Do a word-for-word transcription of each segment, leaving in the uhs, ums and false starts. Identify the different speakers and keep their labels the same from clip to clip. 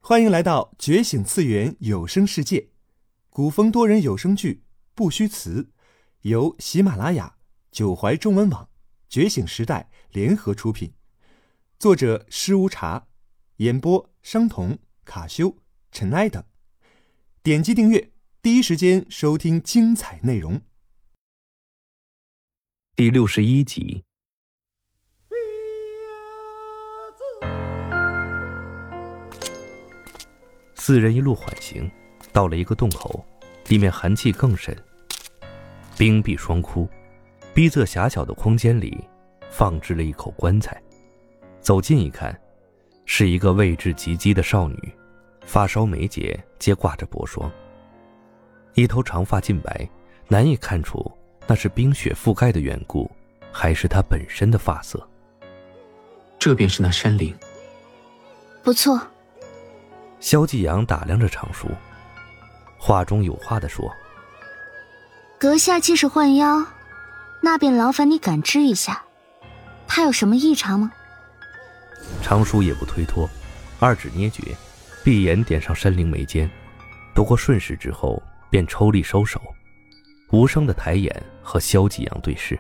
Speaker 1: 欢迎来到觉醒次元有声世界，古风多人有声剧不虚词，由喜马拉雅、九怀中文网、觉醒时代联合出品，作者施无茶，演播商童、卡修、尘埃等。点击订阅，第一时间收听精彩内容。
Speaker 2: 第六十一集。四人一路缓行，到了一个洞口，里面寒气更甚，冰壁双枯，逼仄狭小的空间里放置了一口棺材。走近一看，是一个位置极低的少女，发梢眉睫皆挂着薄霜，一头长发尽白，难以看出那是冰雪覆盖的缘故，还是她本身的发色。
Speaker 3: 这便是那山灵。
Speaker 4: 不错。
Speaker 2: 萧继阳打量着常叔，话中有话地说：
Speaker 4: 阁下既是幻妖，那便劳烦你感知一下，他有什么异常吗？
Speaker 2: 常叔也不推脱，二指捏诀，闭眼点上山灵眉间，不过瞬时之后便抽力收手，无声的抬眼和萧继阳对视。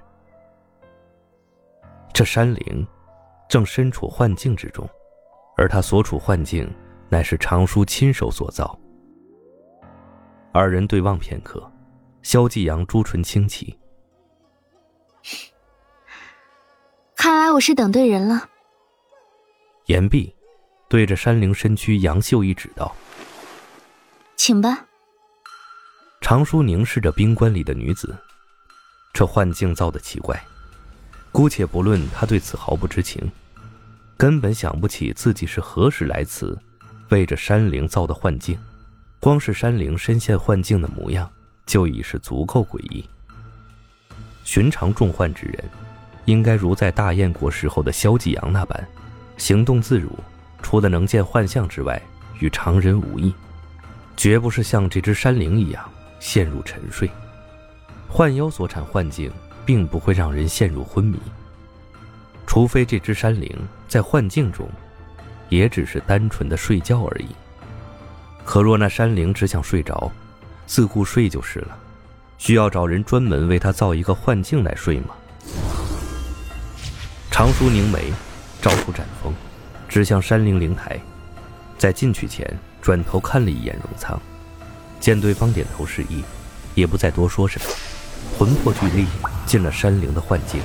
Speaker 2: 这山灵正身处幻境之中，而他所处幻境乃是常叔亲手所造。二人对望片刻，萧继阳朱唇轻启，
Speaker 4: 看来我是等对人了。
Speaker 2: 言毕，对着山灵身躯杨秀一指道：
Speaker 4: 请吧。
Speaker 2: 常叔凝视着冰棺里的女子，这幻境造得奇怪，姑且不论他对此毫不知情，根本想不起自己是何时来此为着山灵造的幻境，光是山灵身陷幻境的模样就已是足够诡异。寻常中幻之人，应该如在大燕国时候的萧继阳那般，行动自如，除了能见幻象之外，与常人无异，绝不是像这只山灵一样陷入沉睡。幻妖所产幻境并不会让人陷入昏迷，除非这只山灵在幻境中也只是单纯的睡觉而已。可若那山灵只想睡着，自顾睡就是了，需要找人专门为他造一个幻境来睡吗？常叔凝眉，招出斩锋，指向山灵灵台，在进去前转头看了一眼荣仓，见对方点头示意，也不再多说什么，魂魄俱力进了山灵的幻境。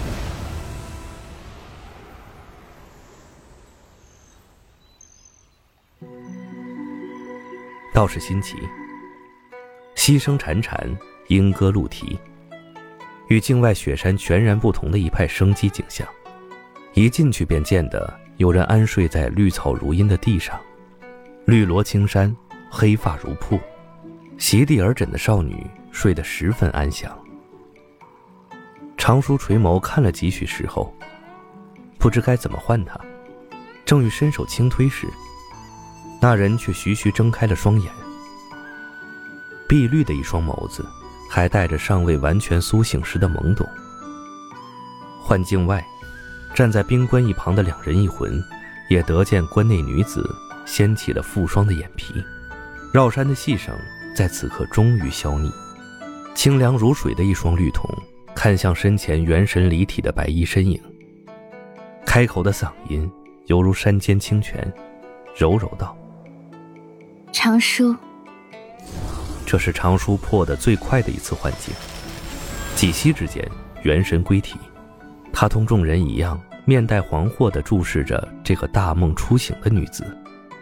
Speaker 2: 倒是新奇，溪声潺潺，莺歌露啼，与境外雪山全然不同的一派生机景象。一进去便见得有人安睡在绿草如茵的地上，绿罗青衫，黑发如瀑，席地而枕的少女睡得十分安详。常叔垂眸看了几许时后，不知该怎么唤他，正欲伸手轻推时，那人却徐徐睁开了双眼，碧绿的一双眸子还带着尚未完全苏醒时的懵懂。幻境外站在冰棺一旁的两人一魂也得见棺内女子掀起了复霜的眼皮，绕山的细绳在此刻终于消匿，清凉如水的一双绿瞳看向身前元神离体的白衣身影，开口的嗓音犹如山间清泉，柔柔道：
Speaker 4: 常叔。
Speaker 2: 这是常叔破得最快的一次幻境，几息之间元神归体，他同众人一样面带惶惑地注视着这个大梦初醒的女子。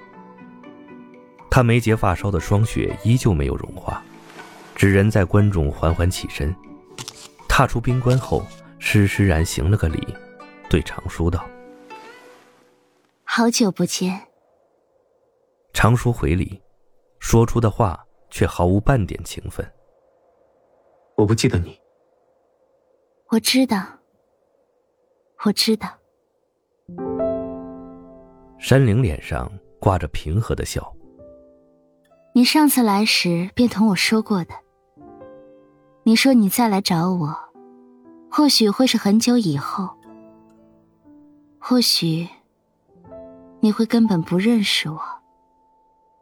Speaker 2: 他眉睫发梢的霜雪依旧没有融化，只人在棺中缓缓起身，踏出冰棺后施施然行了个礼，对常叔道：
Speaker 4: 好久不见。
Speaker 2: 常叔回礼，说出的话却毫无半点情分。
Speaker 3: 我不记得你。
Speaker 4: 我知道，我知道。
Speaker 2: 山灵脸上挂着平和的笑。
Speaker 4: 你上次来时便同我说过的，你说你再来找我，或许会是很久以后，或许你会根本不认识我。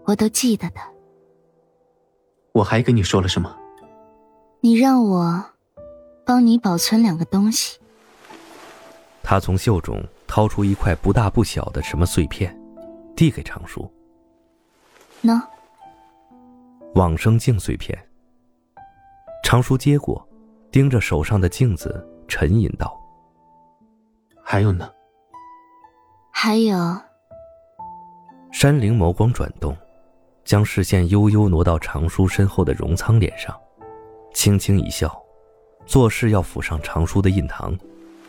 Speaker 4: 我都记得的。
Speaker 3: 我还跟你说了什么？
Speaker 4: 你让我帮你保存两个东西。
Speaker 2: 他从袖中掏出一块不大不小的什么碎片，递给常叔。
Speaker 4: 喏，
Speaker 2: 往生镜碎片。常叔接过，盯着手上的镜子沉吟道：
Speaker 3: 还有呢？
Speaker 4: 还有。
Speaker 2: 山灵眸光转动，将视线悠悠挪到常叔身后的荣仓脸上，轻轻一笑，做事要抚上常叔的印堂。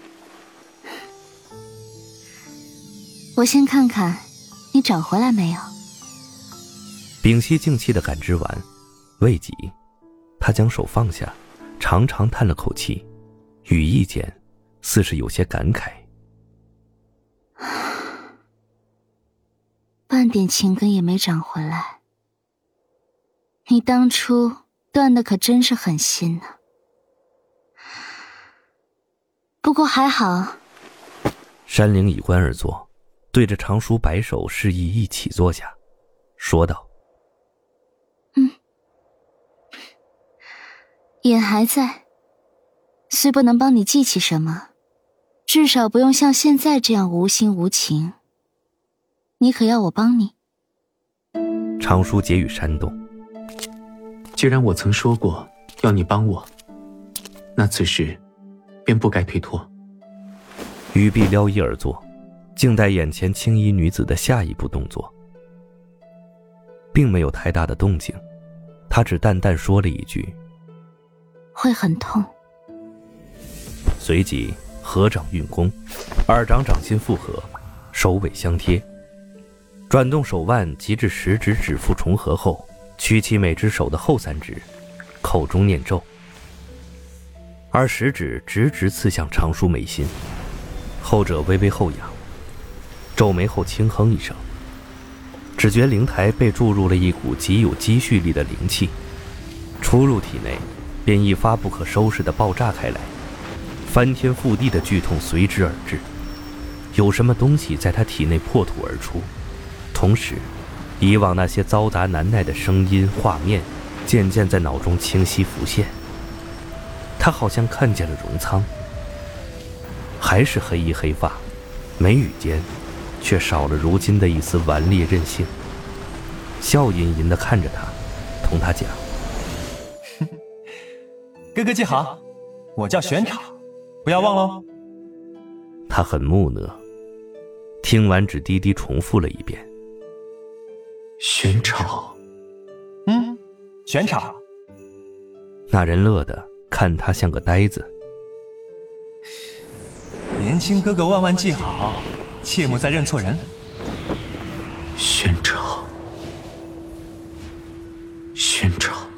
Speaker 4: 我先看看你找回来没有。
Speaker 2: 屏息静气的感知完，未及，他将手放下，长长叹了口气，语意间似是有些感慨。
Speaker 4: 半点情根也没长回来，你当初断的可真是狠心呢。不过还好。
Speaker 2: 山灵倚棺而坐，对着常叔摆手示意一起坐下，说道：
Speaker 4: 嗯，眼还在，虽不能帮你记起什么，至少不用像现在这样无心无情。你可要我帮你？
Speaker 2: 常叔结语煽动。
Speaker 3: 既然我曾说过要你帮我，那此时便不该推脱。
Speaker 2: 玉璧撩衣而坐，静待眼前青衣女子的下一步动作。并没有太大的动静，他只淡淡说了一句：
Speaker 4: 会很痛。
Speaker 2: 随即合掌运功，二掌掌心复合，首尾相贴，转动手腕及至食指指腹重合后，屈起每只手的后三指，口中念咒，而食指直直刺向常叔眉心，后者微微后仰，皱眉后轻哼一声，只觉灵台被注入了一股极有积蓄力的灵气，出入体内便一发不可收拾地爆炸开来，翻天覆地的剧痛随之而至，有什么东西在他体内破土而出，同时以往那些嘈杂难耐的声音画面渐渐在脑中清晰浮现。他好像看见了荣仓，还是黑衣黑发，眉宇间却少了如今的一丝顽劣任性，笑吟吟地看着他，同他讲：
Speaker 1: 哥哥记好，我叫玄草，不要忘喽。
Speaker 2: 他很木讷，听完只低低重复了一遍：
Speaker 3: 玄草。
Speaker 1: 嗯，玄草。
Speaker 2: 那人乐得看他像个呆子。
Speaker 1: 年轻哥哥万万记好，切莫再认错人。
Speaker 3: 玄草，玄草。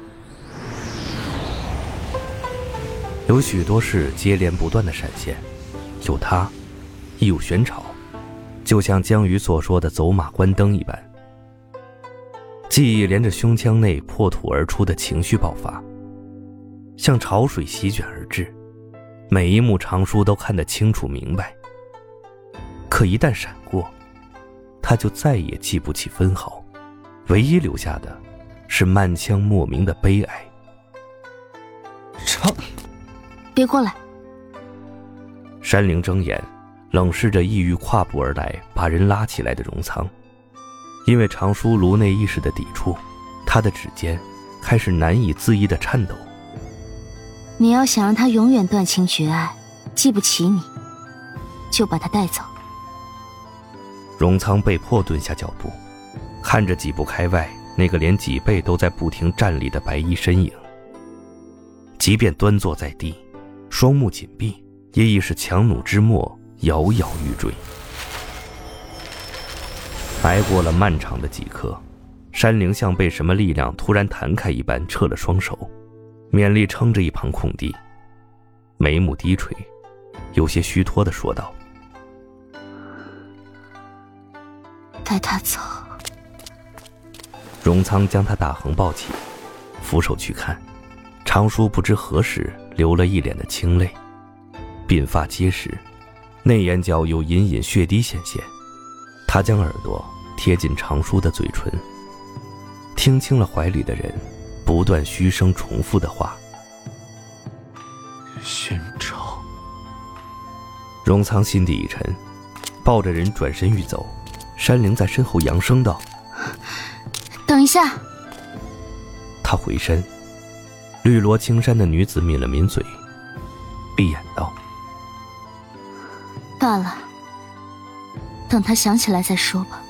Speaker 2: 有许多事接连不断的闪现，有他，亦有玄草，就像江宇所说的走马观灯一般。记忆连着胸腔内破土而出的情绪爆发，像潮水席卷而至，每一幕常叔都看得清楚明白。可一旦闪过，他就再也记不起分毫，唯一留下的是满腔莫名的悲哀。
Speaker 1: 成，
Speaker 4: 别过来！
Speaker 2: 山灵睁眼，冷视着意欲跨步而来把人拉起来的荣仓。因为常叔颅内意识的抵触，他的指尖开始难以自抑的颤抖。
Speaker 4: 你要想让他永远断情绝爱，记不起你，就把他带走。
Speaker 2: 荣仓被迫蹲下脚步，看着几步开外那个连脊背都在不停站立的白衣身影。即便端坐在地，双目紧闭，也已是强弩之末，摇摇欲坠。挨过了漫长的几刻，山灵像被什么力量突然弹开一般撤了双手，勉力撑着一旁空地，眉目低垂，有些虚脱地说道：
Speaker 4: 带他走。
Speaker 2: 荣仓将他大横抱起，俯首去看，常叔不知何时流了一脸的清泪，鬓发结实，内眼角有隐隐血滴显现。他将耳朵贴近常叔的嘴唇， 听清了怀里的人不断嘘声重复的话。
Speaker 3: 宣昭。
Speaker 2: 荣仓心底一沉，抱着人转身欲走，山灵在身后扬声道：
Speaker 4: 等一下。
Speaker 2: 他回身，绿罗青衫的女子抿了抿嘴，闭眼道：
Speaker 4: 罢了，等他想起来再说吧。